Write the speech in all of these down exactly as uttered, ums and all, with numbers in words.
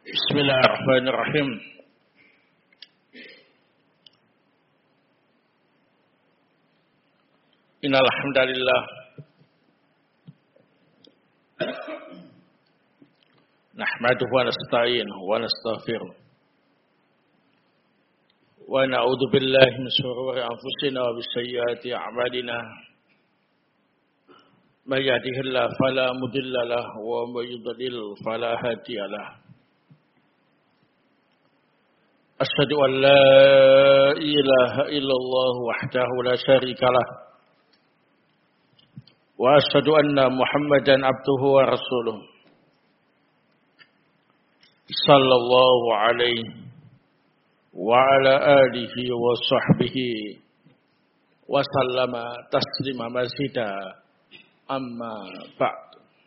Bismillahirrahmanirrahim. Innal hamdalillah nahmaduhu wa nasta'inuhu wa nastaghfiruh wa na'udzu billahi min shururi anfusina wa min sayyiati a'malina. May yahdihillahu fala mudilla lahu wa may yudlil fala hadiya lahu. Asyhadu an la ilaha illallah wahdahu la syarika lah wa asyhadu anna Muhammadan abduhu wa rasuluh sallallahu alaihi wa ala alihi wa sahbihi wa sallama taslima mazida amma ba'd.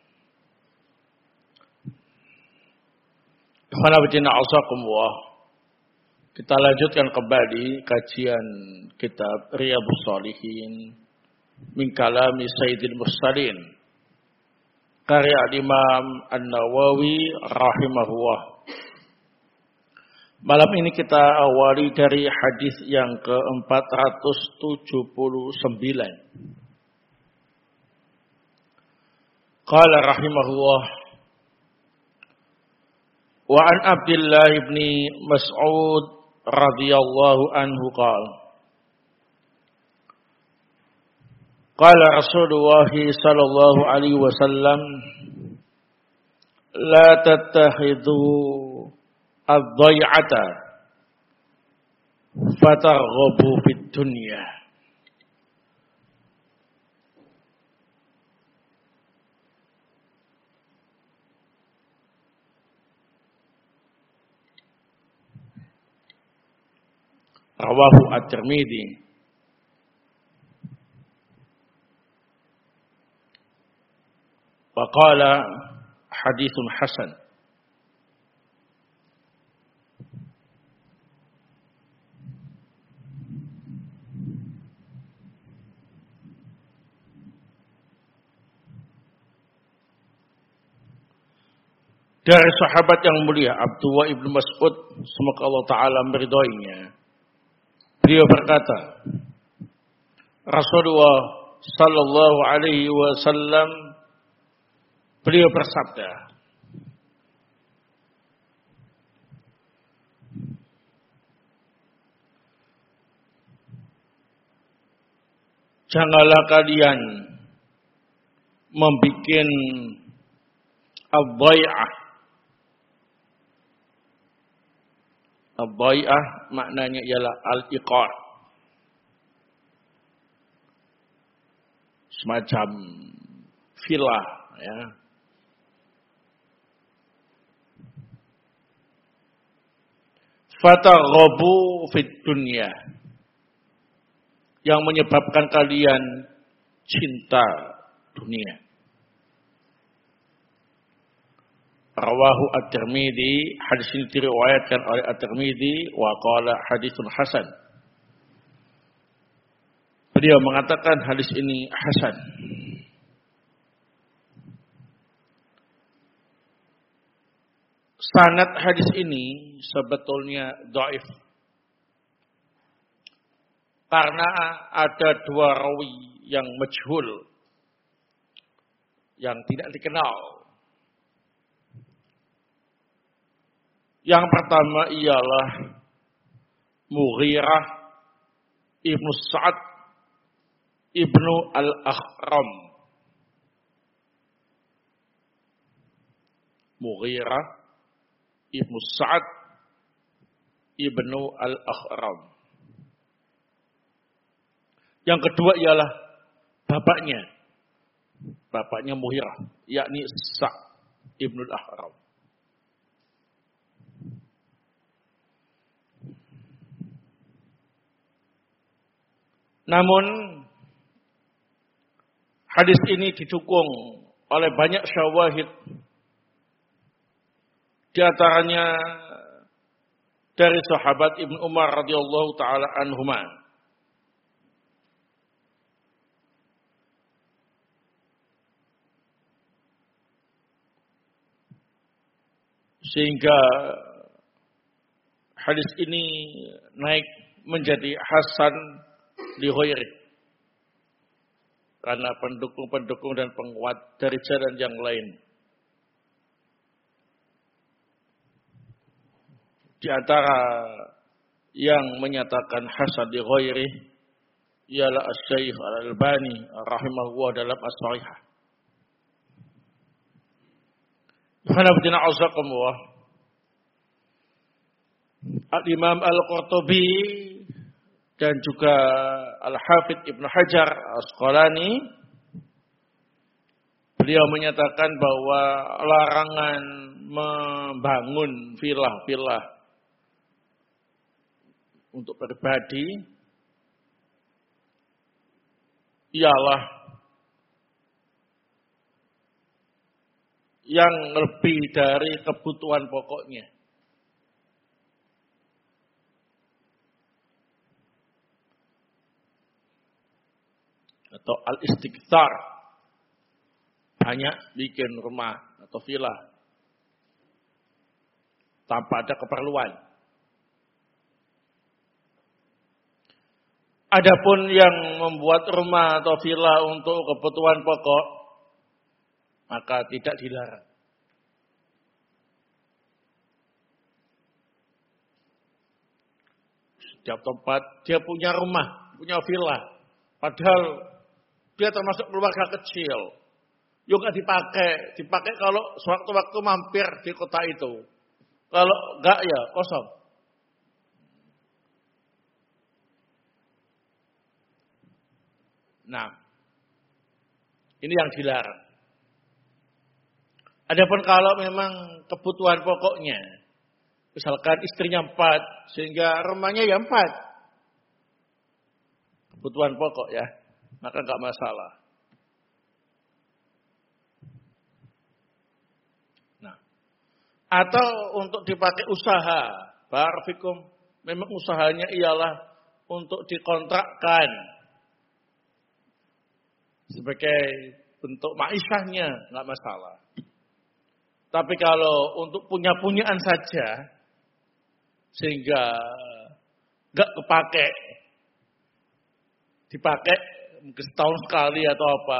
Ikhwana fillah azakumullah. Kita lanjutkan kembali kajian kitab Riyadhus Shalihin min kalami Sayyidil Mursalin karya Imam An-Nawawi rahimahullah. Malam ini kita awali dari hadis yang ke empat ratus tujuh puluh sembilan. Qala rahimahullah wa an Abdullah ibn Mas'ud radhiyallahu anhu qala qala Rasulullah sallallahu alaihi wasallam la tattakhidhu ad-dhai'ata fatarghabu fid dunya. Rawahu At-Tirmidzi. Wa qala haditsun hasan. Dari sahabat yang mulia Abdullah ibn Mas'ud, semoga Allah Ta'ala meridhoinya. Beliau berkata, Rasulullah sallallahu alaihi wasallam beliau bersabda, janganlah kalian membikin ad-dhai'ah. Ad-dhai'ah maknanya ialah al-iqar. Semacam villa, ya. Fataghabu fid dunya. Yang menyebabkan kalian cinta dunia. Rawahu At-Tirmidzi, hadis ini diriwayatkan oleh At-Tirmidzi wa qala haditsun hasan. Beliau mengatakan hadis ini hasan. Sanad hadis ini sebetulnya dhaif. Karena ada dua rawi yang majhul, yang tidak dikenal. Yang pertama ialah Mughirah ibnu Sa'ad ibnu al-Akhram. Mughirah ibnu Sa'ad ibnu al-Akhram. Yang kedua ialah bapaknya. Bapaknya Mughirah, yakni Sa'ad ibnu al-Akhram. Namun hadis ini didukung oleh banyak syawahid. Di antaranya dari sahabat Ibnu Umar radhiyallahu taala anhuma. Sehingga hadis ini naik menjadi hasan li ghairi. Karena pendukung-pendukung dan penguat dari jalan yang lain. Di antara yang menyatakan hasan li ghairi ialah Asy-Syaikh Al-Albani rahimahullah dalam As-Shahihah. Hanabdina azakumullah. Al-Imam Al-Qurtubi dan juga Al-Hafidz Ibnu Hajar Asqalani, beliau menyatakan bahwa larangan membangun villa-villa untuk pribadi ialah yang lebih dari kebutuhan pokoknya. Atau al-istikthar, banyak bikin rumah atau villa tanpa ada keperluan. Adapun yang membuat rumah atau villa untuk kebutuhan pokok, maka tidak dilarang. Setiap tempat dia punya rumah, punya villa, padahal dia termasuk keluarga kecil. Yuk nggak dipakai, dipakai kalau sewaktu-waktu mampir di kota itu. Kalau enggak ya kosong. Nah, ini yang dilarang. Adapun kalau memang kebutuhan pokoknya, misalkan istrinya empat, sehingga rumahnya ya empat. Kebutuhan pokok ya, maka enggak masalah. Nah, atau untuk dipakai usaha, barafikum, memang usahanya ialah untuk dikontrakkan sebagai bentuk ma'isyahnya, enggak masalah. Tapi kalau untuk punya-punyaan saja, sehingga enggak kepakai, dipakai mungkin setahun sekali atau apa,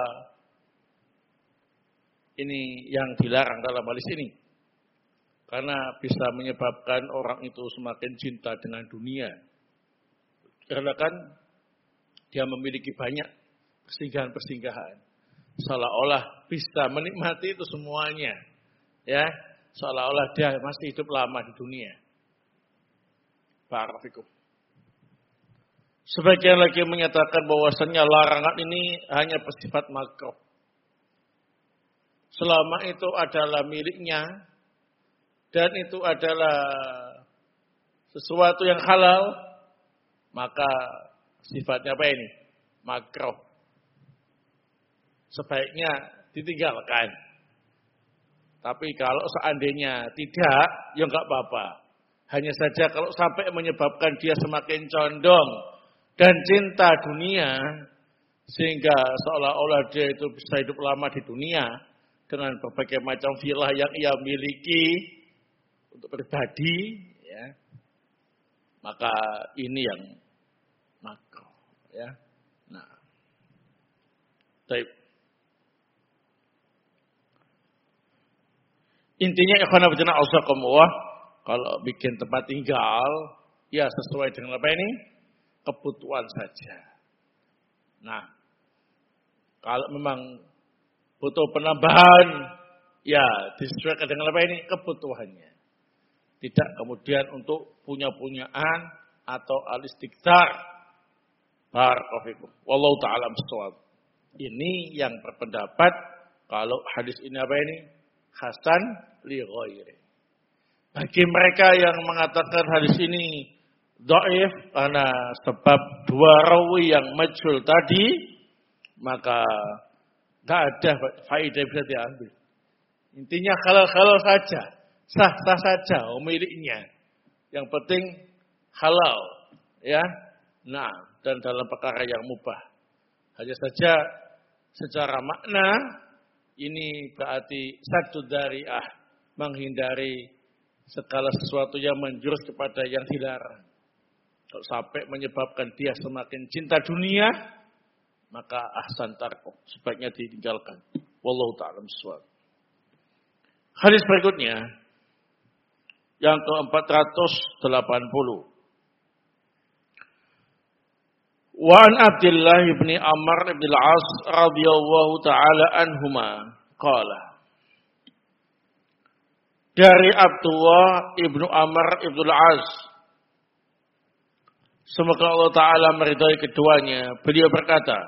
ini yang dilarang dalam hadis ini. Karena bisa menyebabkan orang itu semakin cinta dengan dunia. Karena kan dia memiliki banyak persinggahan-persinggahan. Seolah-olah bisa menikmati itu semuanya. Ya, seolah-olah dia masih hidup lama di dunia. Barakallahu. Sebagian lagi menyatakan bahwasannya larangan ini hanya bersifat makruh. Selama itu adalah miliknya dan itu adalah sesuatu yang halal, maka sifatnya apa ini? Makruh. Sebaiknya ditinggalkan. Tapi kalau seandainya tidak, ya enggak apa-apa. Hanya saja kalau sampai menyebabkan dia semakin condong dan cinta dunia, sehingga seolah-olah dia itu bisa hidup lama di dunia dengan berbagai macam villa yang ia miliki untuk pribadi, ya, maka ini yang makruh, ya. Nah, baik. Intinya ikhwan fillah auzakumullah, kalau bikin tempat tinggal ya sesuai dengan apa ini? Kebutuhan saja. Nah, kalau memang butuh penambahan ya disesuaikan dengan apa ini? Kebutuhannya. Tidak kemudian untuk punya-punyaan atau al-istikthar. Barakallahu fikum. Wallahu ta'ala bissawab. Ini yang berpendapat kalau hadis ini apa ini? Hasan li ghairi. Bagi mereka yang mengatakan hadis ini dhaif karena sebab dua rawi yang majhul tadi, maka tidak ada faedah bisa diambil. Intinya halal-halal saja, sah-sah saja miliknya. Yang penting halal, ya. Nah, dan dalam perkara yang mubah. Hanya saja secara makna ini berarti satu dariah, menghindari segala sesuatu yang menjurus kepada yang dilarang. Kalau sampai menyebabkan dia semakin cinta dunia, maka ahsan tarko, sebaiknya ditinggalkan. Wallahu ta'ala bishawab. Hadis berikutnya yang ke empat ratus delapan puluh. Wa an Abdullah bin Amr bin al-As radhiyallahu taala anhuma qala. Dari Abdullah ibnu Amr ibnu al-As, semoga Allah taala meridhai keduanya, beliau berkata,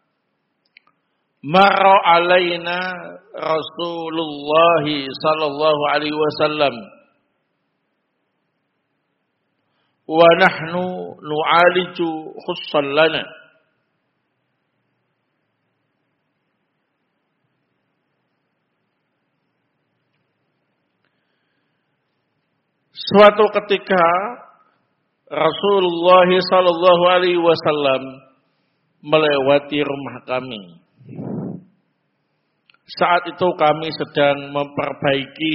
Marra alaina Rasulullah sallallahu alaihi wasallam wa nahnu nu'aliju khussan lana. Suatu ketika Rasulullah sallallahu alaihi wasallam melewati rumah kami. Saat itu kami sedang memperbaiki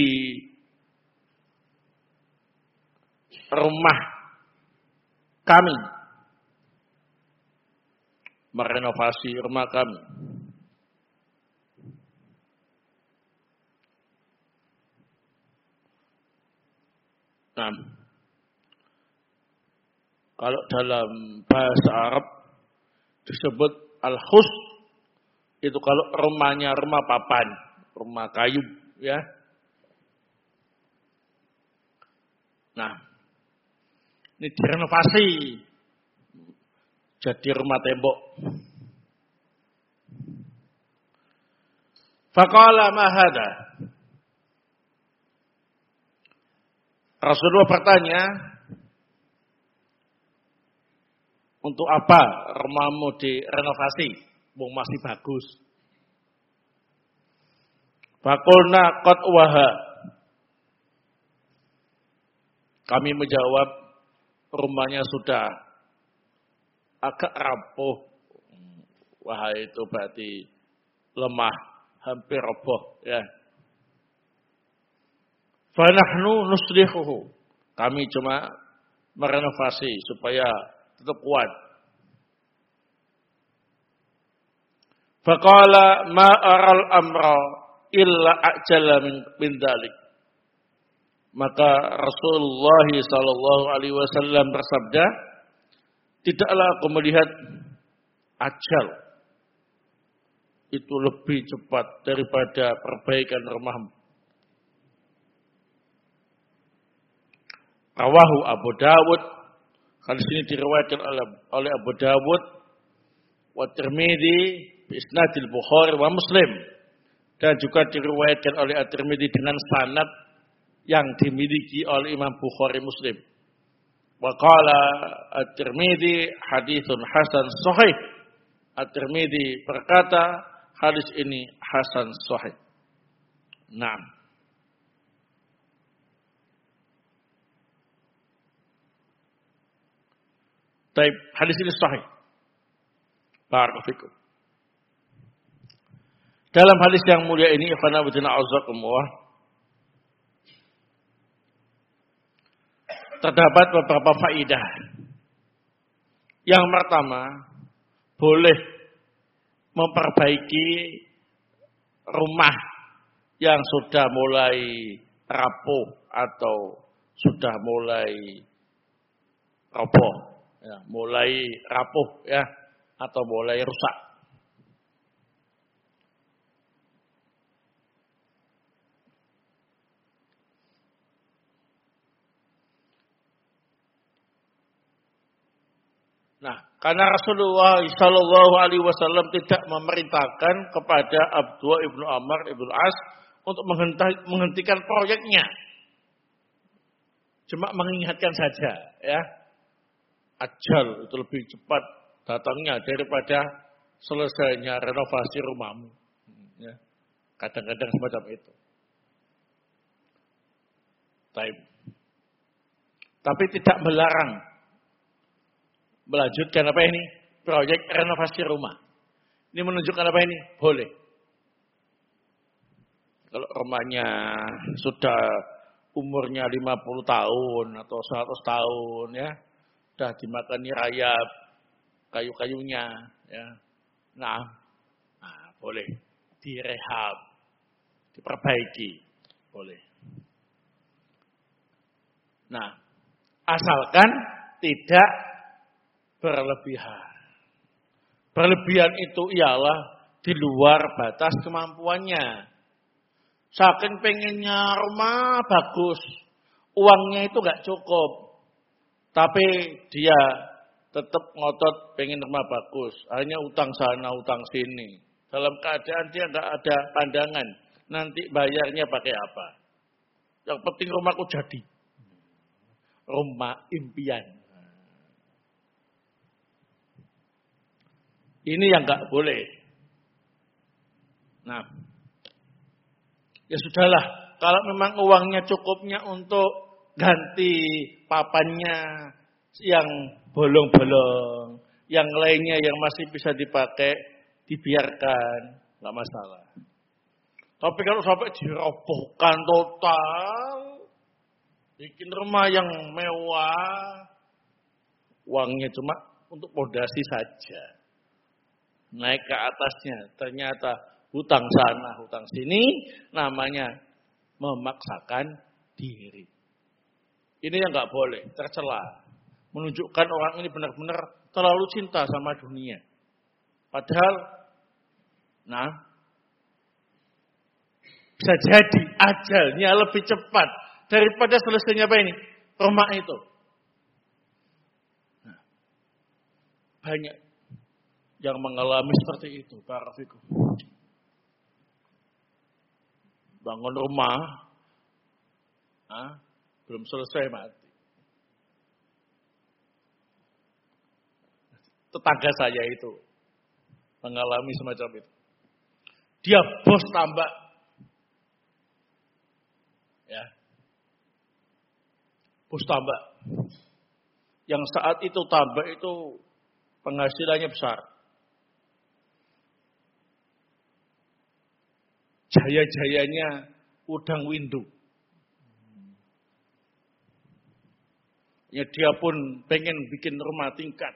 rumah kami, merenovasi rumah kami. Nah, kalau dalam bahasa Arab disebut al-khus, itu kalau rumahnya rumah papan, rumah kayu, ya. Nah, ini direnovasi jadi rumah tembok. Faqala ma hadha? Rasulullah bertanya, untuk apa rumahmu direnovasi? Wong masih bagus. Faqulna qad waha. Kami menjawab, rumahnya sudah agak rapuh. Wah, itu berarti lemah, hampir roboh, ya. Fa nahnu nuslihuhu. Kami cuma merenovasi supaya tetap kuat. Faqala ma aral amra illa ajala min, min dalik. Maka Rasulullah sallallahu alaihi wasallam bersabda, tidaklah aku melihat ajal itu lebih cepat daripada perbaikan rumahmu. Rawahu Abu Dawud. Hadis ini diriwayatkan oleh Abu Dawud wa Tirmidzi bi isnadil Bukhari wa Muslim, dan juga diriwayatkan oleh At-Tirmidzi dengan sanad yang dimiliki oleh Imam Bukhari Muslim. Wa qala At-Tirmidzi haditsun hasan sahih. At-Tirmidzi berkata hadis ini hasan sahih. Naam. Baik, hadis ini sahih. Barakallahu fikum. Dalam hadis yang mulia ini, ikhwana fillah azakumullah, terdapat beberapa faidah. Yang pertama, boleh memperbaiki rumah yang sudah mulai rapuh atau sudah mulai roboh. Ya, mulai rapuh, ya, atau mulai rusak. Nah, karena Rasulullah Shallallahu Alaihi Wasallam tidak memerintahkan kepada Abdullah ibnu Amr ibnu As untuk menghentikan proyeknya, cuma mengingatkan saja, ya. Ajal itu lebih cepat datangnya daripada selesainya renovasi rumahmu. Ya. Kadang-kadang semacam itu. Tapi tidak melarang melanjutkan apa ini? Proyek renovasi rumah. Ini menunjukkan apa ini? Boleh. Kalau rumahnya sudah umurnya lima puluh tahun atau seratus tahun ya, sudah dimakani rayap kayu-kayunya ya. Nah, nah boleh direhab, diperbaiki, boleh. Nah, asalkan tidak berlebihan. Berlebihan itu ialah di luar batas kemampuannya. Saking pengennya rumah bagus, uangnya itu gak cukup. Tapi dia tetap ngotot pengen rumah bagus. Hanya utang sana, utang sini. Dalam keadaan dia gak ada pandangan. Nanti bayarnya pakai apa. Yang penting rumahku jadi. Rumah impian. Ini yang gak boleh. Nah, ya sudahlah. Kalau memang uangnya cukupnya untuk ganti papannya yang bolong-bolong, yang lainnya yang masih bisa dipakai, dibiarkan, nggak masalah. Tapi kalau sampai dirobohkan total, bikin rumah yang mewah, uangnya cuma untuk pondasi saja. Naik ke atasnya, ternyata hutang sana, hutang sini, namanya memaksakan diri. Ini yang nggak boleh, tercela. Menunjukkan orang ini benar-benar terlalu cinta sama dunia. Padahal, nah, bisa jadi ajalnya lebih cepat daripada selesainya apa ini? Rumah itu. Nah, banyak yang mengalami seperti itu, barakallahu. Bangun rumah, ah, belum selesai mati. Tetangga saya itu mengalami semacam itu. Dia bos tambak, ya, bos tambak. Yang saat itu tambak itu penghasilannya besar. Jaya-jayanya udang windu. Ya dia pun pengen bikin rumah tingkat.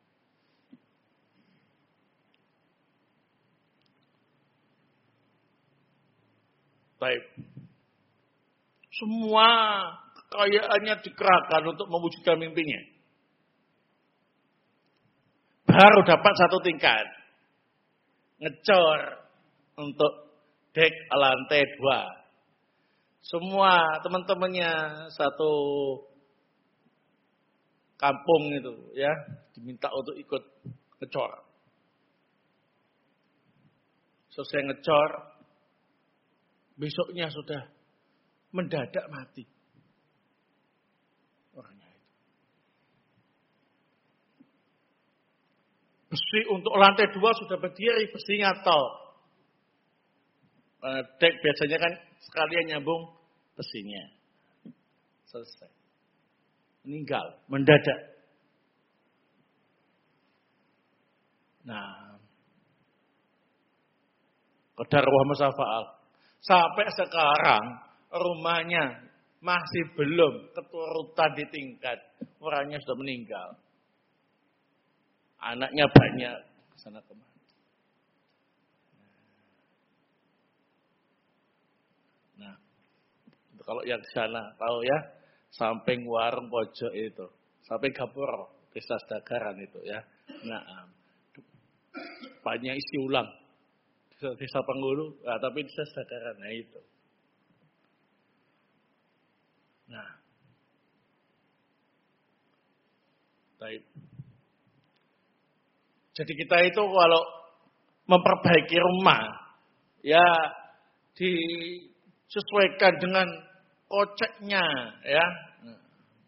Baik. Semua kekayaannya dikerahkan untuk mewujudkan mimpinya. Baru dapat satu tingkat. Ngecor untuk dek lantai dua. Semua teman-temannya satu kampung itu ya diminta untuk ikut ngecor. Selesai ngecor, besoknya sudah mendadak mati orangnya itu. Besi untuk lantai dua sudah berdiri, besinya tol. Dek biasanya kan sekalian nyambung besinya. Selesai. Meninggal, mendadak. Nah, qadar wa masafa'al. Sampai sekarang rumahnya masih belum keturutan di tingkat. Orangnya sudah meninggal. Anaknya banyak kesana kemari. Nah, kalau yang di sana tahu ya, samping warung pojok itu, samping gapura, desa Sedagaran itu ya. Nah, banyak isi ulang. Desa, desa Penghulu, nah, tapi desa Sedagaran, nah itu. Nah, baik. Jadi kita itu kalau memperbaiki rumah, ya disesuaikan dengan koceknya, ya. Nah,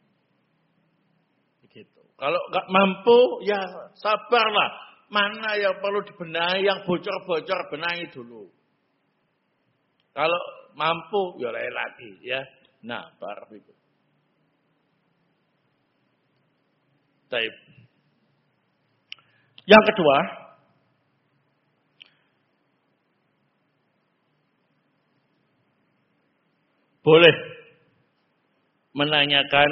begitu. Kalau nggak mampu, ya sabarlah. Mana yang perlu dibenahi, yang bocor-bocor benahi dulu. Kalau mampu, ya lain lagi, ya. Nah, baru itu. Baik. Yang kedua, boleh menanyakan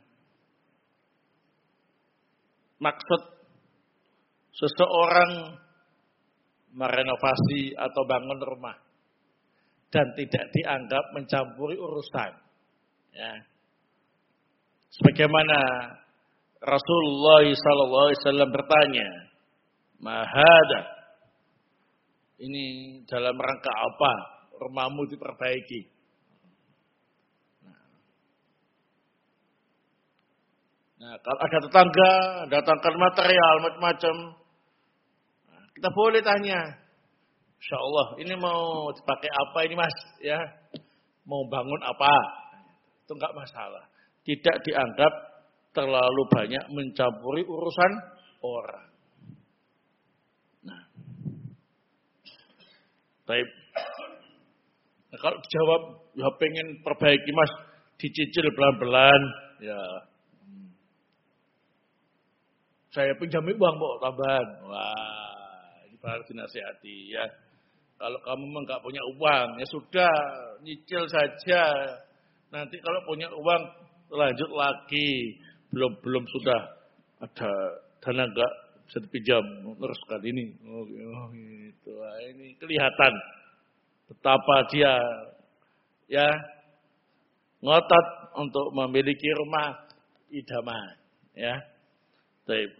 maksud seseorang merenovasi atau bangun rumah dan tidak dianggap mencampuri urusan. Ya. Sebagaimana Rasulullah sallallahu alaihi wasallam bertanya, "Mahada? Ini dalam rangka apa rumahmu diperbaiki?" Nah, kalau ada tetangga datangkan material macam-macam, nah, kita boleh tanya, Insya Allah ini mau dipakai apa ini mas? Ya, mau bangun apa? Itu enggak masalah. Tidak dianggap terlalu banyak mencampuri urusan orang. Nah, baik. Nah, kalau dijawab, ya pengen perbaiki mas, dicicil pelan-pelan, ya. Saya pinjami uang kok tambahan. Wah, ini baru dinasihati ya. Kalau kamu memang nggak punya uang, ya sudah, nyicil saja. Nanti kalau punya uang, lanjut lagi. Belum belum sudah ada dana nggak bisa dipinjam, teruskan ini. Oh, oh gitu. Nah, ini kelihatan betapa dia ya ngotot untuk memiliki rumah idaman, ya. Baik.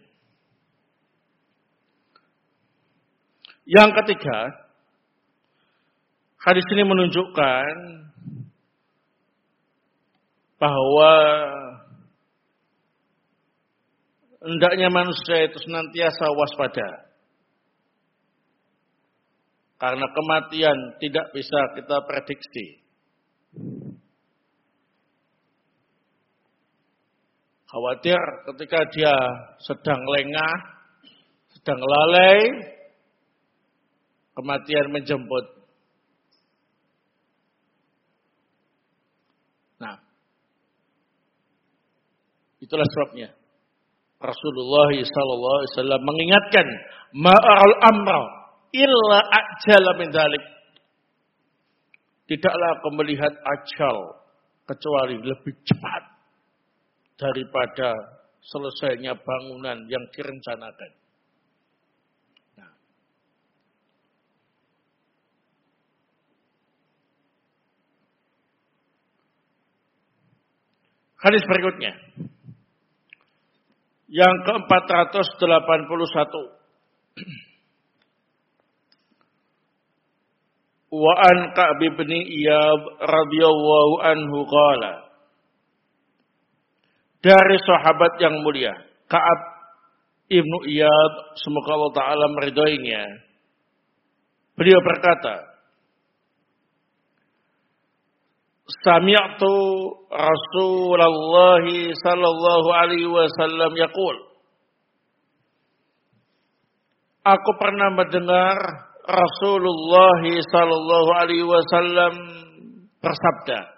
Yang ketiga, hadis ini menunjukkan bahwa hendaknya manusia itu senantiasa waspada. Karena kematian tidak bisa kita prediksi. Khawatir ketika dia sedang lengah, sedang lalai, kematian menjemput. Nah, itulah sebabnya Rasulullah sallallahu alaihi wasallam mengingatkan, ma'al amra illa ajala min dzalik. Tidaklah aku melihat ajal kecuali lebih cepat daripada selesainya bangunan yang direncanakan. Nah. Hadis berikutnya. Yang ke empat ratus delapan puluh satu. Wa an Ka'b bin Iyad radhiyallahu anhu qala. Dari sahabat yang mulia, Ka'ab ibnu Iyad, semoga Allah Ta'ala meridhoinya. Beliau berkata, Sami'tu Rasulullah sallallahu alaihi wasallam yaqul. Aku pernah mendengar Rasulullah sallallahu alaihi wasallam bersabda,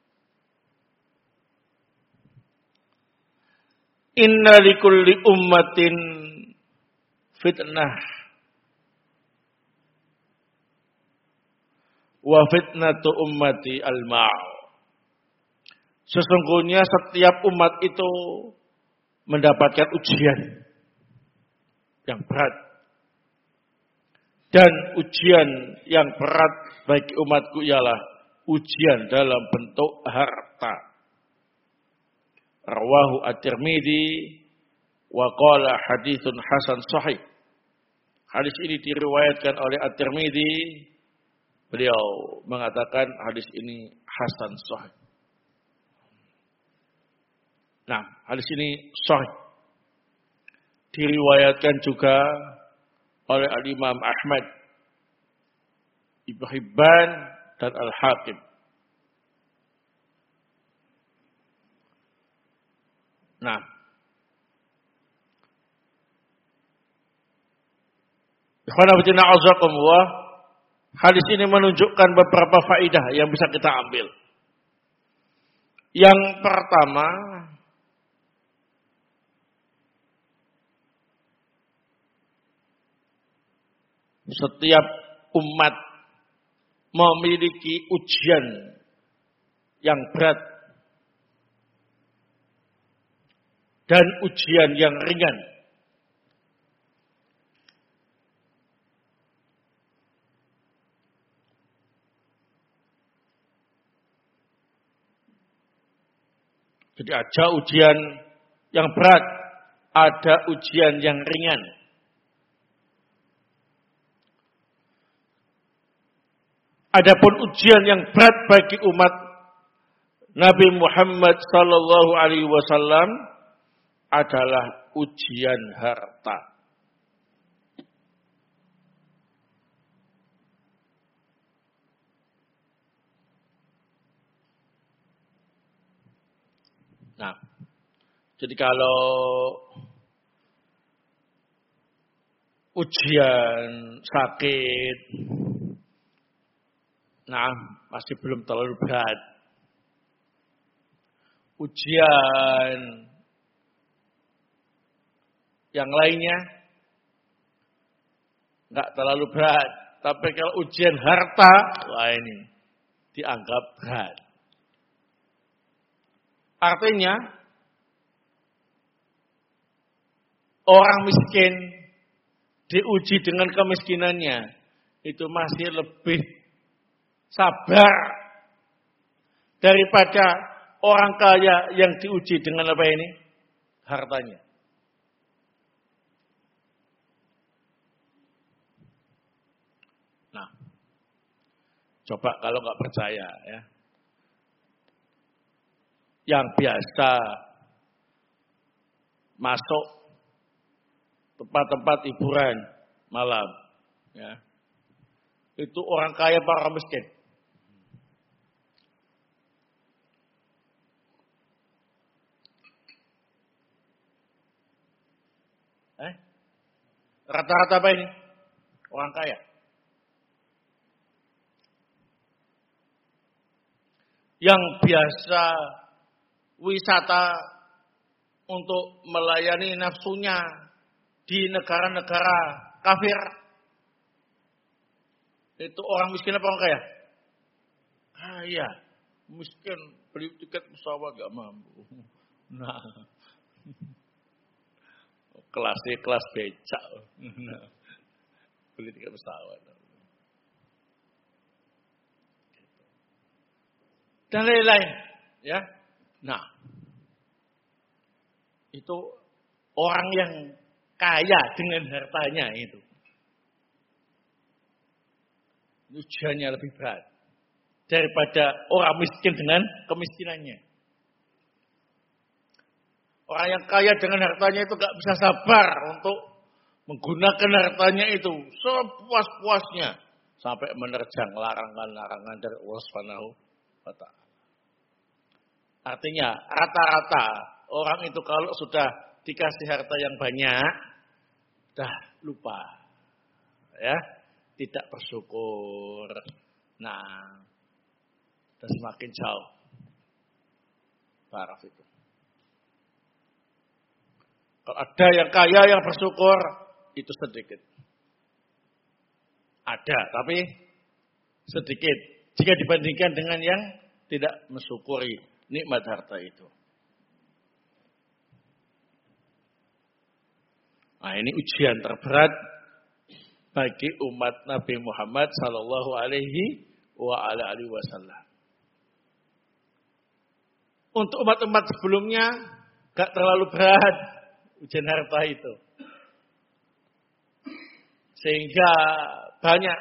Inna likulli ummatin fitnah wa fitnatu ummati al-ma'. Sesungguhnya setiap umat itu mendapatkan ujian yang berat. Dan ujian yang berat bagi umatku ialah ujian dalam bentuk harta. Rawahu At-Tirmidzi wa qala haditsun hasan sahih. Hadis ini diriwayatkan oleh At-Tirmidzi. Beliau mengatakan hadis ini hasan sahih. Nah, hadis ini sahih. Diriwayatkan juga oleh Al-Imam Ahmad, Ibnu Hibban dan Al-Hakim. Nah, hadis ini menunjukkan beberapa faidah yang bisa kita ambil. Yang pertama, setiap umat memiliki ujian yang berat dan ujian yang ringan. Jadi ada ujian yang berat, ada ujian yang ringan. Adapun ujian yang berat bagi umat Nabi Muhammad sallallahu alaihi wasallam adalah ujian harta. Nah, jadi kalau ujian sakit, nah masih belum terlalu berat. Ujian yang lainnya nggak terlalu berat, tapi kalau ujian harta, wah ini dianggap berat. Artinya orang miskin diuji dengan kemiskinannya itu masih lebih sabar daripada orang kaya yang diuji dengan apa ini? Hartanya. Nah, coba kalau nggak percaya ya. Yang biasa masuk tempat-tempat hiburan malam, ya, itu orang kaya apa orang miskin? Eh? Rata-rata apa ini? Orang kaya. Yang biasa wisata untuk melayani nafsunya di negara-negara kafir, itu orang miskin apa orang kaya? Kaya. Miskin beli tiket pesawat gak mampu. Nah, kelasnya kelas becak. Nah, beli tiket pesawat. Dan lain-lain, ya. Nah, itu orang yang kaya dengan hartanya itu. Ujiannya lebih berat daripada orang miskin dengan kemiskinannya. Orang yang kaya dengan hartanya itu gak bisa sabar untuk menggunakan hartanya itu sepuas-puasnya sampai menerjang larangan-larangan dari Allah Subhanahu wa Ta'ala. Artinya rata-rata orang itu kalau sudah dikasih harta yang banyak, dah lupa, ya, tidak bersyukur. Nah, dan semakin jauh taraf itu. Kalau ada yang kaya yang bersyukur, itu sedikit. Ada, tapi sedikit. Jika dibandingkan dengan yang tidak mensyukuri nikmat harta itu. Nah, ini ujian terberat bagi umat Nabi Muhammad sallallahu alaihi wa ala alihi wasallam. Untuk umat-umat sebelumnya gak terlalu berat ujian harta itu. Sehingga banyak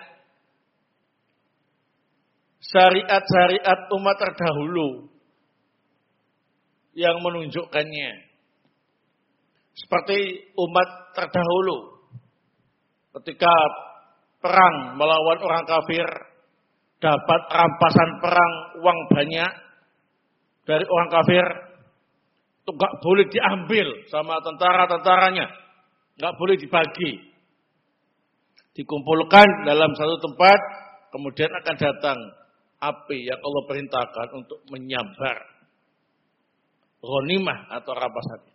syariat-syariat umat terdahulu yang menunjukkannya. Seperti umat terdahulu ketika perang melawan orang kafir, dapat rampasan perang uang banyak dari orang kafir, itu gak boleh diambil sama tentara-tentaranya, gak boleh dibagi, dikumpulkan dalam satu tempat, kemudian akan datang api yang Allah perintahkan untuk menyambar ghanimah atau rampasan.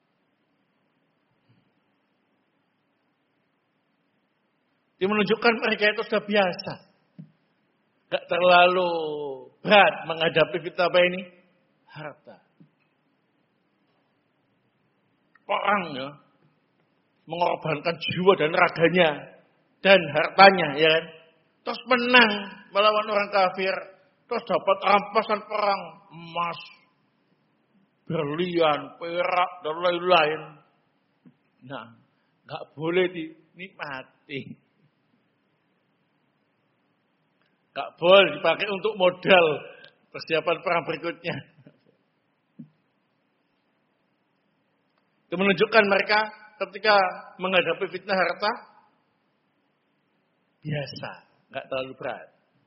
Dia menunjukkan mereka itu sudah biasa, gak terlalu berat menghadapi fitnah apa ini? Harta. perang ya, mengorbankan jiwa dan raganya dan hartanya, ya kan? Terus menang melawan orang kafir, terus dapat rampasan perang, emas, berlian, perak, dan lain-lain. Nah, nggak boleh dinikmati. Nggak boleh dipakai untuk modal persiapan perang berikutnya. Itu menunjukkan mereka ketika menghadapi fitnah harta, biasa, nggak terlalu berat.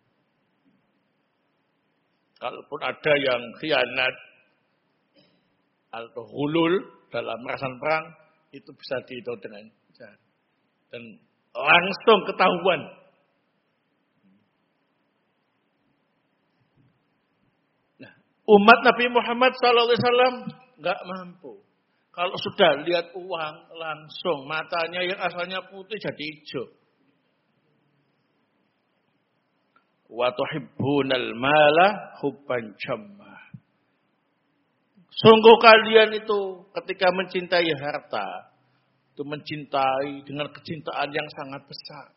Kalaupun ada yang khianat atau hulul dalam merasan perang, itu bisa dihitung dengan jahat. Dan langsung ketahuan. Nah, umat Nabi Muhammad shallallahu alaihi wasallam nggak mampu. Kalau sudah lihat uang langsung, matanya yang asalnya putih jadi hijau. Wa tuhibbunal mala hubban jamma. Sungguh kalian itu ketika mencintai harta, itu mencintai dengan kecintaan yang sangat besar.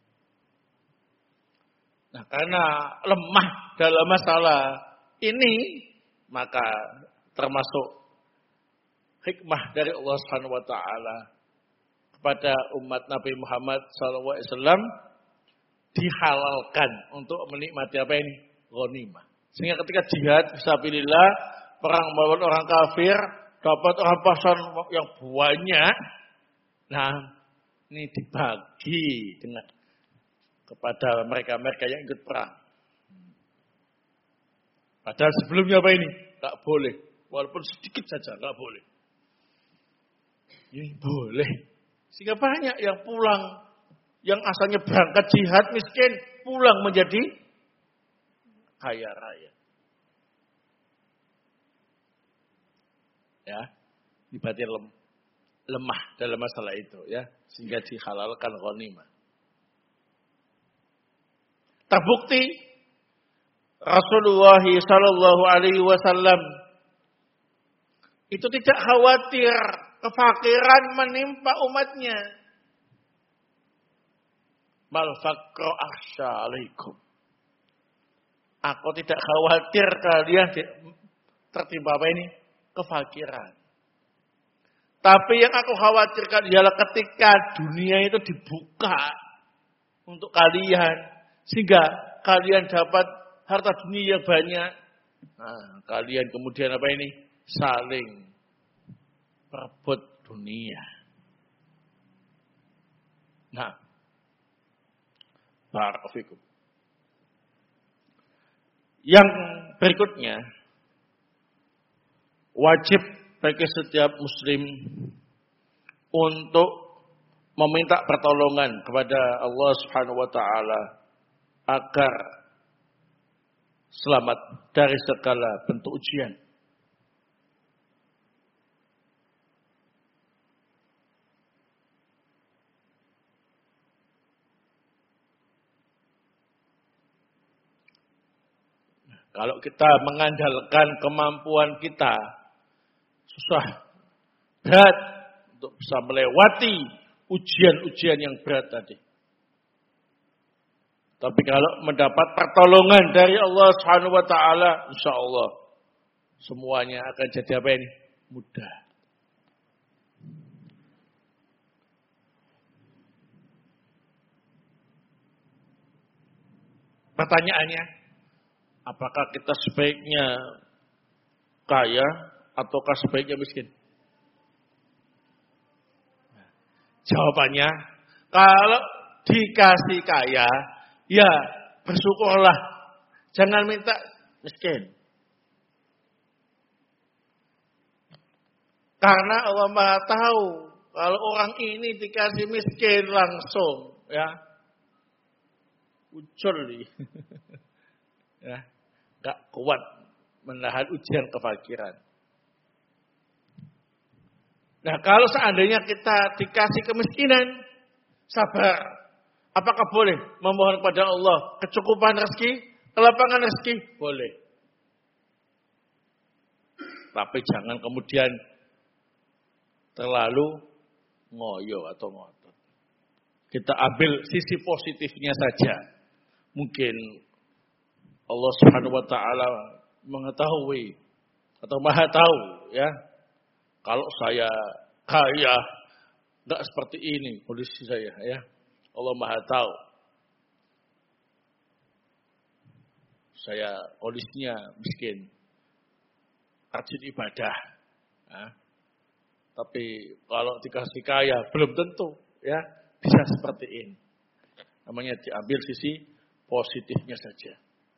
Nah, karena lemah dalam masalah ini, maka termasuk hikmah dari Allah Subhanahu wa taala kepada umat Nabi Muhammad sallallahu alaihi wasallam dihalalkan untuk menikmati apa ini? Ghanimah. Sehingga ketika jihad fisabilillah, perang melawan orang kafir, dapat rampasan yang banyak. Nah, ini dibagi dengan kepada mereka-mereka yang ikut perang. Padahal sebelumnya apa ini? Tak boleh. Walaupun sedikit saja, tak boleh. Ini boleh. Sehingga banyak yang pulang, yang asalnya berangkat jihad miskin, pulang menjadi kaya raya. Ya, berarti lem, lemah dalam masalah itu, ya, sehingga dihalalkan ghanimah. Terbukti Rasulullah Sallallahu Alaihi Wasallam itu tidak khawatir kefakiran menimpa umatnya. Bal faqra akhsha alaikum. Aku tidak khawatir kalian tertimpa apa ini? Kefakiran. Tapi yang aku khawatirkan ialah ketika dunia itu dibuka untuk kalian, sehingga kalian dapat harta dunia yang banyak. Nah, kalian kemudian apa ini? Saling berebut dunia. Nah, barakallahu. Yang berikutnya, wajib bagi setiap muslim untuk meminta pertolongan kepada Allah Subhanahu wa taala agar selamat dari segala bentuk ujian. Kalau kita mengandalkan kemampuan kita, susah, berat untuk bisa melewati ujian-ujian yang berat tadi. Tapi kalau mendapat pertolongan dari Allah Subhanahu wa taala, insyaallah semuanya akan jadi apa ini? Mudah. Pertanyaannya, apakah kita sebaiknya kaya ataukah sebaiknya miskin? Jawabannya, kalau dikasih kaya, ya bersyukurlah. Jangan minta miskin. Karena Allah Maha tahu kalau orang ini dikasih miskin langsung, ya ucul nih. Ya, gak kuat menahan ujian kefakiran. Nah, kalau seandainya kita dikasih kemiskinan, sabar. Apakah boleh memohon kepada Allah kecukupan rezeki, kelapangan rezeki? Boleh. Tapi jangan kemudian terlalu ngoyo atau ngotot. Kita ambil sisi positifnya saja. Mungkin Allah Subhanahu wa taala mengetahui atau Maha tahu ya. Kalau saya kaya enggak seperti ini kondisi saya ya. Allah Maha tahu. Saya kondisinya miskin. Rajin ibadah. Nah, tapi kalau dikasih kaya belum tentu ya bisa seperti ini. Namanya diambil sisi positifnya saja.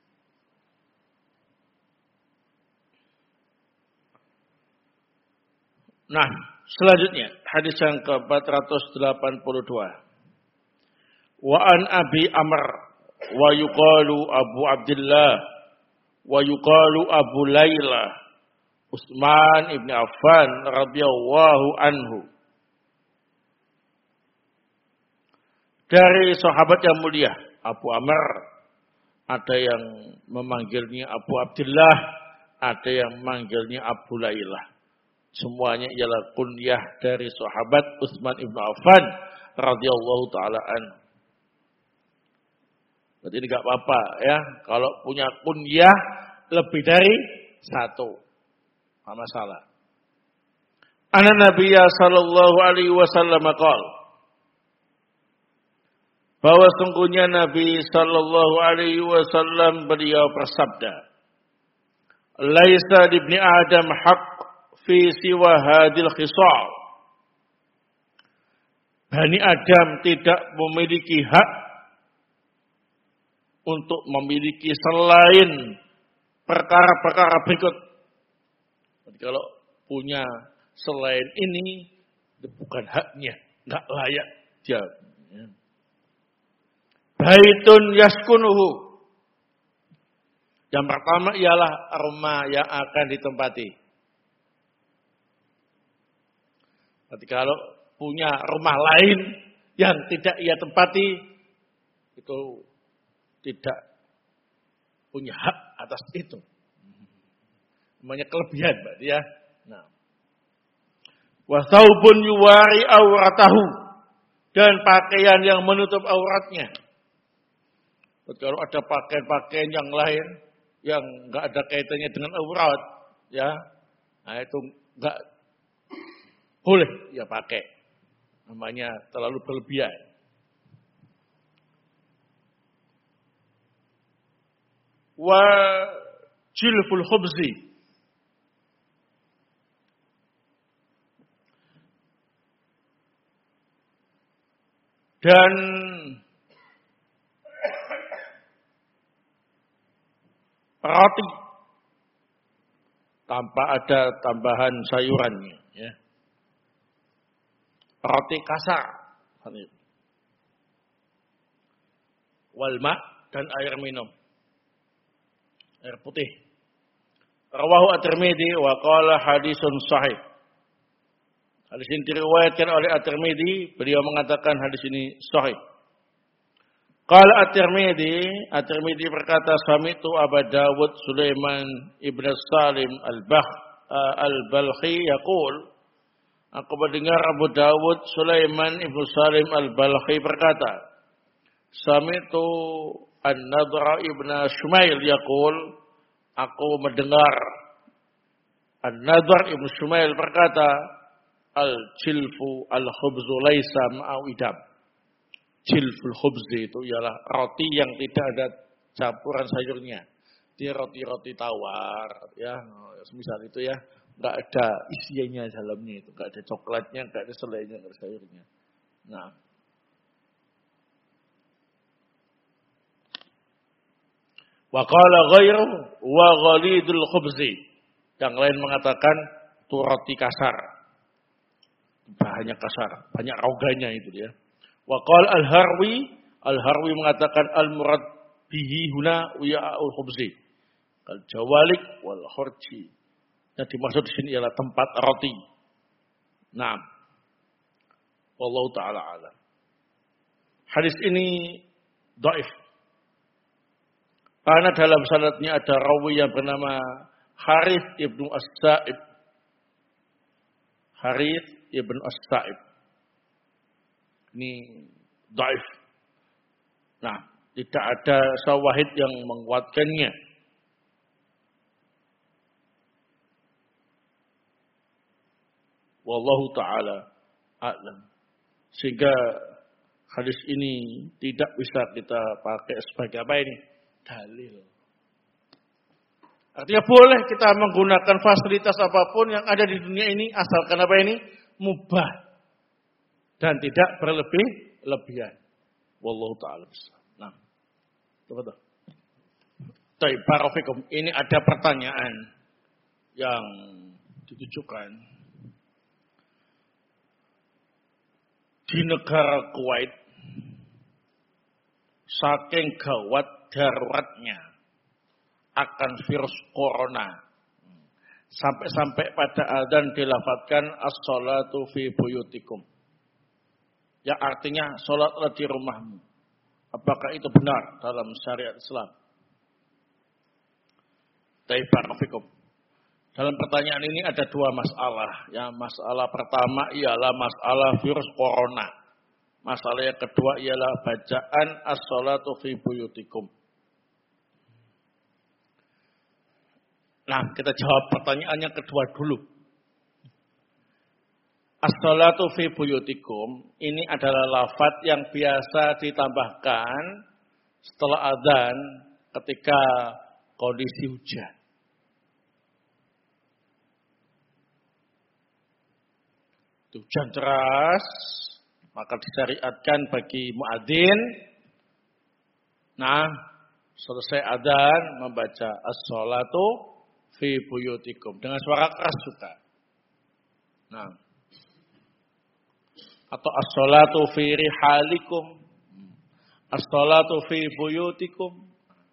Nah, selanjutnya hadis yang ke empat ratus delapan puluh dua. Wa an Abi Amr wa yuqalu Abu Abdullah wa yuqalu Abu Layla Utsman ibn Affan radhiyallahu anhu. Dari sahabat yang mulia Abu Amr, ada yang memanggilnya Abu Abdullah, ada yang memanggilnya Abu Layla. Semuanya ialah kunyah dari sahabat Utsman ibn Affan radhiyallahu taala anhu. Berarti ini enggak apa-apa ya, kalau punya kunyah lebih dari satu. Enggak masalah. Anna Nabiyya sallallahu alaihi wasallam qala, bahwa sungguhnya Nabi sallallahu alaihi wasallam beliau bersabda, laisa libni Adam haqq fi siwa hadil khisal. Bani Adam tidak memiliki hak untuk memiliki selain perkara-perkara berikut. Jadi kalau punya selain ini, itu bukan haknya, enggak layak dia. Baitun yaskunuhu. Yang pertama ialah rumah yang akan ditempati. Jadi kalau punya rumah lain yang tidak ia tempati, itu tidak punya hak atas itu. Namanya kelebihan, berarti ya. Nah. Wa thawbun yuwari auratahu, dan pakaian yang menutup auratnya. Jadi kalau ada pakaian-pakaian yang lain yang enggak ada kaitannya dengan aurat, ya. Nah, itu enggak boleh ya pakai. Namanya terlalu berlebihan. Wa jilful khubzi, dan roti tanpa ada tambahan sayurannya ya. Roti kasar. Walma, dan air minum. Air putih. Rawahu At-Tirmidzi wa qala hadisun sahih. Hadis ini diriwayatkan oleh At-Tirmidzi, beliau mengatakan hadis ini sahih. Qala At-Tirmidzi, At-Tirmidzi berkata, sami'tu Abu Dawud Sulaiman ibn Salim al-Bakh al-Balkhi yaqul, aku mendengar Abu Dawud Sulaiman ibn Salim al-Balkhi berkata, sami'tu An-Nadra ibn Shumail yaqul, aku mendengar An-Nadra ibn Shumail berkata, al-jilfu al-khubzu laisa ma'au idam. Jilful khubzi itu ialah roti yang tidak ada campuran sayurnya. Dia roti-roti tawar, ya, semisal itu ya, enggak ada isiannya dalamnya itu, enggak ada coklatnya, enggak ada selainya, enggak ada sayurnya. Nah, wa qala ghairu wa ghalidul khubzi. Yang lain mengatakan itu roti kasar. Bahannya kasar, banyak roganya itu dia. Wa qala al-Harwi, al-Harwi mengatakan al-murad bihi huna wiya'ul khubzi. Kal jawalik wal khurji. Yang dimaksud di sini ialah tempat roti. Nah, wallahu taala alam. Hadis ini dhaif. Karena dalam sanadnya ada rawi yang bernama Harith ibnu As-Sa'ib. Harith ibn As-Sa'ib. Ini dhaif. Nah, tidak ada syawahid yang menguatkannya. Wallahu ta'ala a'lam. Sehingga hadis ini tidak bisa kita pakai sebagai apa ini? Dalil. Artinya boleh kita menggunakan fasilitas apapun yang ada di dunia ini asalkan apa ini? Mubah. Dan tidak berlebih-lebihan. Wallahu ta'ala. Nah. Coba tuh. Baik, barakallahu. Ini ada pertanyaan yang ditujukan. Di negara Kuwait, saking gawat daruratnya akan virus corona, sampai-sampai pada adzan dilafadzkan as-sholatu fi buyutikum, yang artinya sholatlah di rumahmu. Apakah itu benar dalam syariat Islam? Taibarafikum. Dalam pertanyaan ini ada dua masalah. Ya, masalah pertama ialah masalah virus corona. Masalah yang kedua ialah bacaan as-sholatu fi buyutikum. Nah, kita jawab pertanyaan yang kedua dulu. As-sholatu fi buyutikum ini adalah lafaz yang biasa ditambahkan setelah adzan ketika kondisi hujan. Hujan deras, maka disyariatkan bagi muadzin. Nah, selesai adzan membaca as-sholatu fi buyutikum dengan suara keras juga. Nah, atau as-sholatu fi rihalikum, as-sholatu fi buyutikum.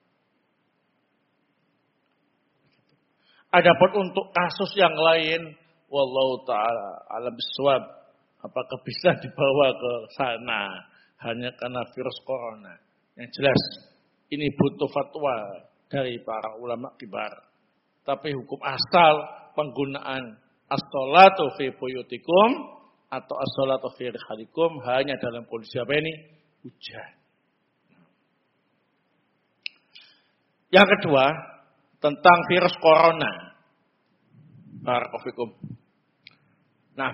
Adapun untuk kasus yang lain, wallahu ta'ala alam bisawab, apakah bisa dibawa ke sana hanya karena virus corona? Yang jelas ini butuh fatwa dari para ulama kibar. Tapi hukum asal penggunaan as-sholatu fi buyutikum atau as-sholatu fi rihalikum hanya dalam kondisi apa ini? Hujan. Yang kedua, tentang virus corona. Barakallahu. Nah,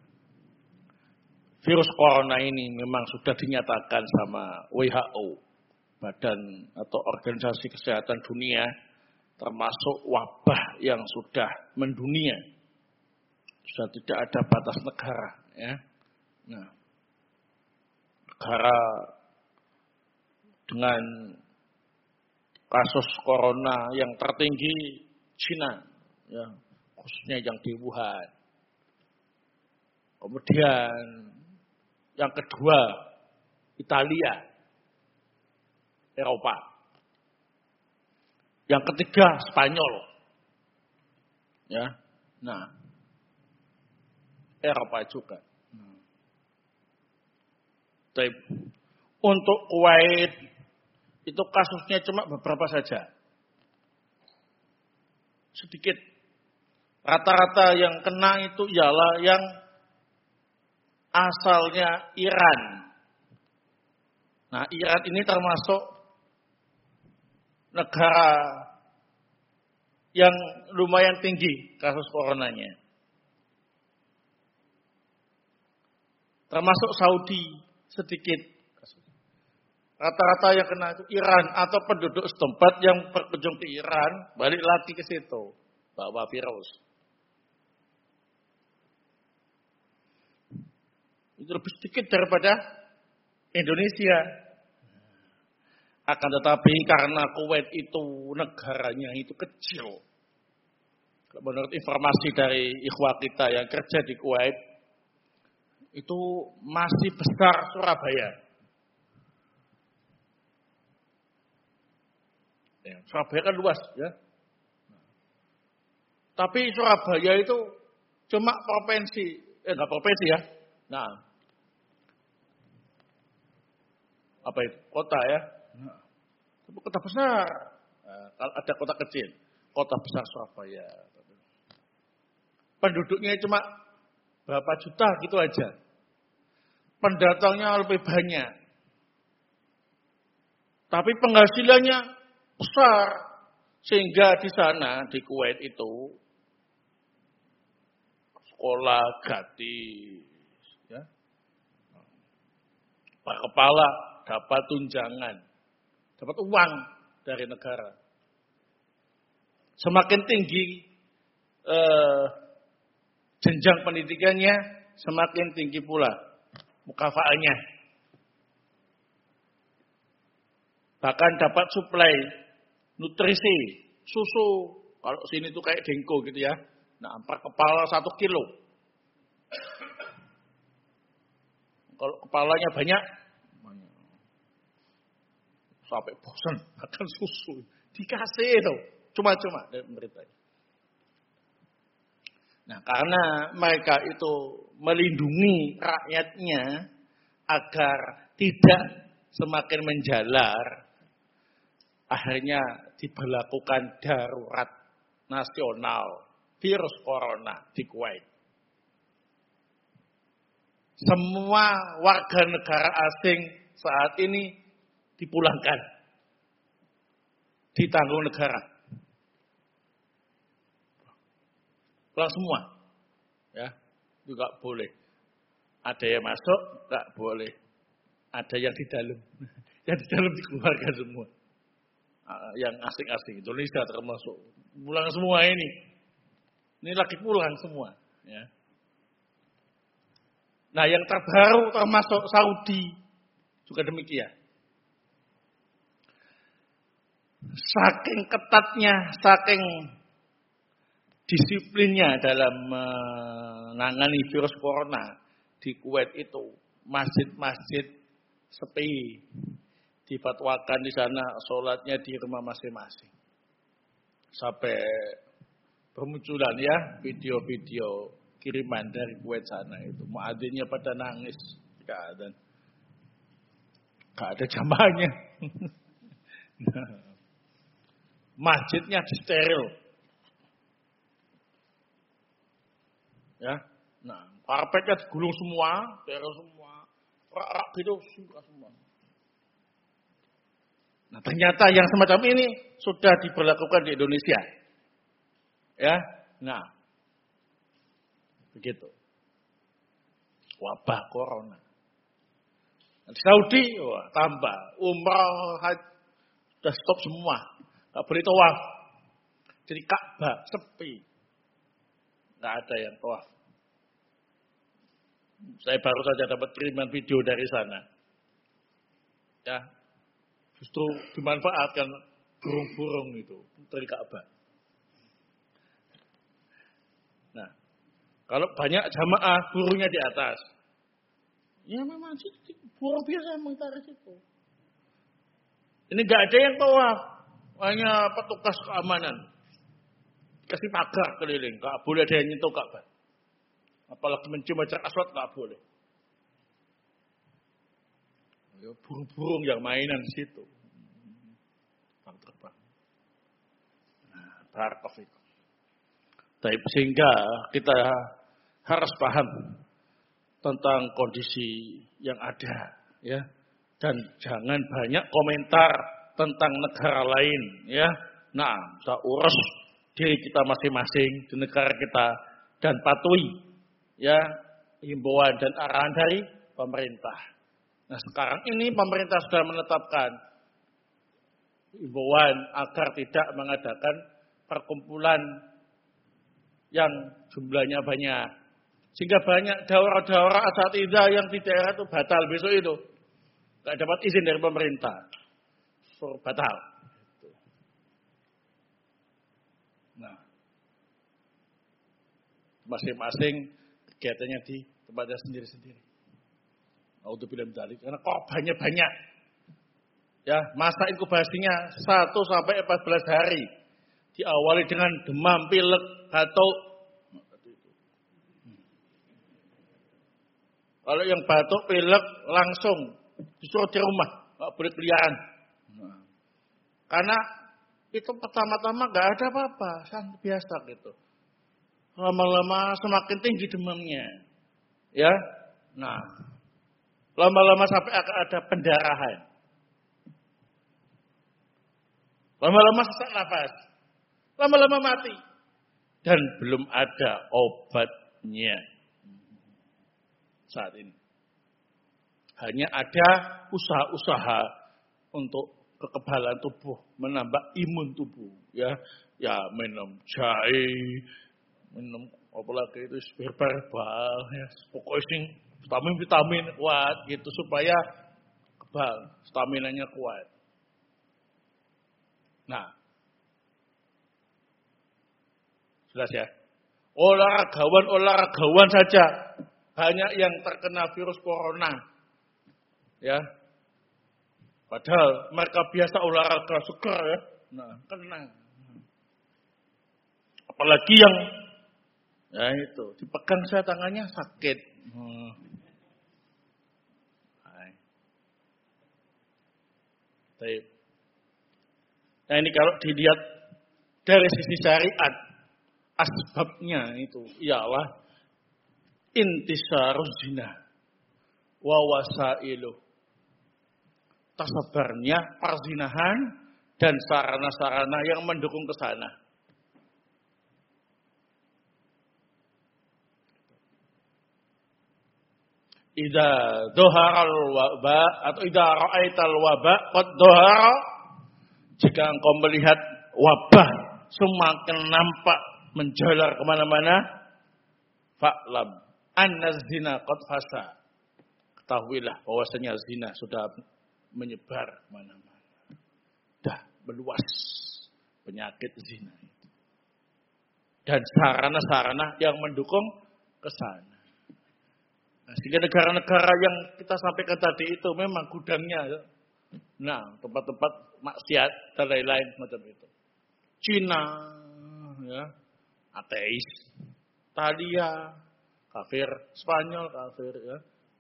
virus corona ini memang sudah dinyatakan sama W H O, Badan atau Organisasi Kesehatan Dunia, termasuk wabah yang sudah mendunia. Sudah tidak ada batas negara, ya. Nah, negara dengan kasus corona yang tertinggi Cina, ya, khususnya yang di Wuhan. Kemudian yang kedua Italia, Eropa. Yang ketiga Spanyol. Ya. Nah, Eropa juga. Nah. Tapi untuk Kuwait itu kasusnya cuma beberapa saja. Sedikit. Rata-rata yang kena itu ialah yang asalnya Iran. Nah, Iran ini termasuk negara yang lumayan tinggi kasus coronanya. Termasuk Saudi sedikit. Rata-rata yang kena itu Iran atau penduduk setempat yang berkunjung ke Iran balik lagi ke situ bawa virus. Itu lebih sedikit daripada Indonesia. Akan tetapi karena Kuwait itu negaranya itu kecil. Menurut informasi dari ikhwah kita yang kerja di Kuwait, itu masih besar Surabaya. Ya, Surabaya kan luas, ya. Tapi Surabaya itu cuma provinsi, eh enggak provinsi ya. Nah, apa itu? Kota ya. Nah, kota besar. Nah, kalau ada kota kecil, kota besar Surabaya. Penduduknya cuma berapa juta gitu aja. Pendatangnya lebih banyak. Tapi penghasilannya besar. Sehingga di sana, di Kuwait itu, sekolah gratis. Ya. Pak Kepala dapat tunjangan. Dapat uang dari negara. Semakin tinggi eh, jenjang pendidikannya, semakin tinggi pula mukafaahnya. Bahkan dapat suplai nutrisi, susu. Kalau sini tuh kayak dengko gitu ya. Nah, per kepala satu kilo. Kalau kepalanya banyak, sampai bosan makan susu. Dikasih tuh, cuma-cuma dari pemerintah. Nah, karena mereka itu melindungi rakyatnya agar tidak semakin menjalar, akhirnya diberlakukan darurat nasional virus corona di Kuwait. Semua warga negara asing saat ini dipulangkan, ditanggung negara. Pulang semua, ya, juga boleh. Ada yang masuk, nggak boleh. Ada yang di dalam, yang di dalam dikeluarkan semua. Yang asing-asing Indonesia termasuk, pulang semua ini. Ini lagi pulang semua, ya. Nah, yang terbaru termasuk Saudi juga demikian. Saking ketatnya, saking disiplinnya dalam menangani virus corona di Kuwait itu, masjid-masjid sepi, difatwakan di sana sholatnya di rumah masing-masing. Sampai bermunculan ya video-video kiriman dari Kuwait sana itu, muadzinnya pada nangis, gak ada, gak ada jamaahnya. Masjidnya steril. Ya, nah, karpetnya digulung semua, steril semua, rak-rak gitu suka semua. Nah, ternyata yang semacam ini sudah diberlakukan di Indonesia. Ya, nah, begitu. Wabah corona. Di Saudi, wah, tambah umrah, haji, sudah stop semua, nggak boleh tawaf. Jadi Ka'bah sepi, nggak ada yang tawaf. Saya baru saja dapat kiriman video dari sana. Ya, justru dimanfaatkan burung-burung itu dari Ka'bah. Nah, kalau banyak jamaah burungnya di atas, ya memang sih burung biasa mengitaris itu. Ini nggak ada yang tawaf, hanya petugas keamanan. Kasih pagar keliling, nggak boleh ada yang nyentuh Ka'bah. Apalagi mencium Hajar Aswad nggak boleh. Ya, burung-burung yang mainan di situ. Terbang. Nah, barakallahu. Tapi sehingga kita harus paham tentang kondisi yang ada, ya, dan jangan banyak komentar tentang negara lain, ya. Nah, kita urus diri kita masing-masing di negara kita dan patuhi, ya, himbauan dan arahan dari pemerintah. Nah, sekarang ini pemerintah sudah menetapkan himbauan agar tidak mengadakan perkumpulan yang jumlahnya banyak. Sehingga banyak daurah-daurah asatidzah yang di daerah itu batal besok itu. Tidak dapat izin dari pemerintah. Suruh batal. Nah, masing-masing kegiatannya di tempatnya sendiri-sendiri. Naudzubillah min dzalik. Karena korbannya banyak. Ya, masa inkubasinya satu sampai empat belas hari. Diawali dengan demam, pilek, batuk. Kalau yang batuk, pilek langsung disuruh di rumah, nggak boleh keliaran. Nah, karena itu pertama-tama nggak ada apa-apa, sangat biasa gitu. Lama-lama semakin tinggi demamnya. Ya. Nah, lama-lama sampai akan ada pendarahan. Lama-lama sesak nafas. Lama-lama mati. Dan belum ada obatnya saat ini. Hanya ada usaha-usaha untuk kekebalan tubuh, menambah imun tubuh. Ya, ya minum jahe, minum apalagi itu herbal, ya, pokoknya sing vitamin-vitamin kuat gitu supaya kebal, staminanya kuat. Nah, jelas ya. Olahragawan-olahragawan saja banyak yang terkena virus corona. Ya. Padahal mereka biasa olahraga segar ya. Nah, kena. Apalagi yang ya itu, dipegang saya tangannya sakit. Hmm. Nah, ini kalau dilihat dari sisi syariat, asbabnya itu ialah intisaruz zina wa wasailuh. Tersebarnya perzinahan dan sarana-sarana yang mendukung ke sana. Idza dhaharal waba atau idza ra'aital waba qad dhahara, jika engkau melihat wabah semakin nampak menjalar kemana-mana, fa'lam anna zina qad fasa. Ketahuilah bahwasanya zina sudah menyebar kemana-mana. Dah meluas penyakit zina itu. Dan sarana-sarana yang mendukung ke sana. Nah, sehingga negara-negara yang kita sampaikan tadi itu memang gudangnya. Nah, tempat-tempat maksiat dan lain-lain macam itu. Cina, ya, ateis. Italia, kafir. Spanyol, kafir, ya.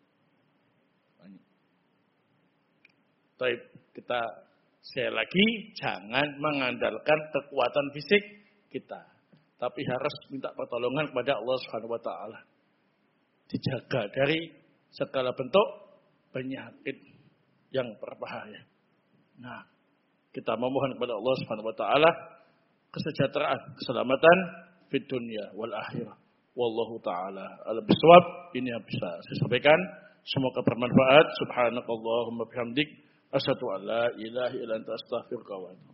Tapi kita sekali lagi jangan mengandalkan kekuatan fisik kita, tapi harus minta pertolongan kepada Allah Subhanahu wa taala. Dijaga dari segala bentuk penyakit yang berbahaya. Nah, kita memohon kepada Allah Subhanahu wa taala kesejahteraan, keselamatan di dunia wal akhirah. Wallahu taala alam bisawab. Ini yang bisa saya sampaikan. Semoga bermanfaat. Subhanakallahumma bihamdik asyhadu an la ilaha illa anta astaghfiruka wa atubu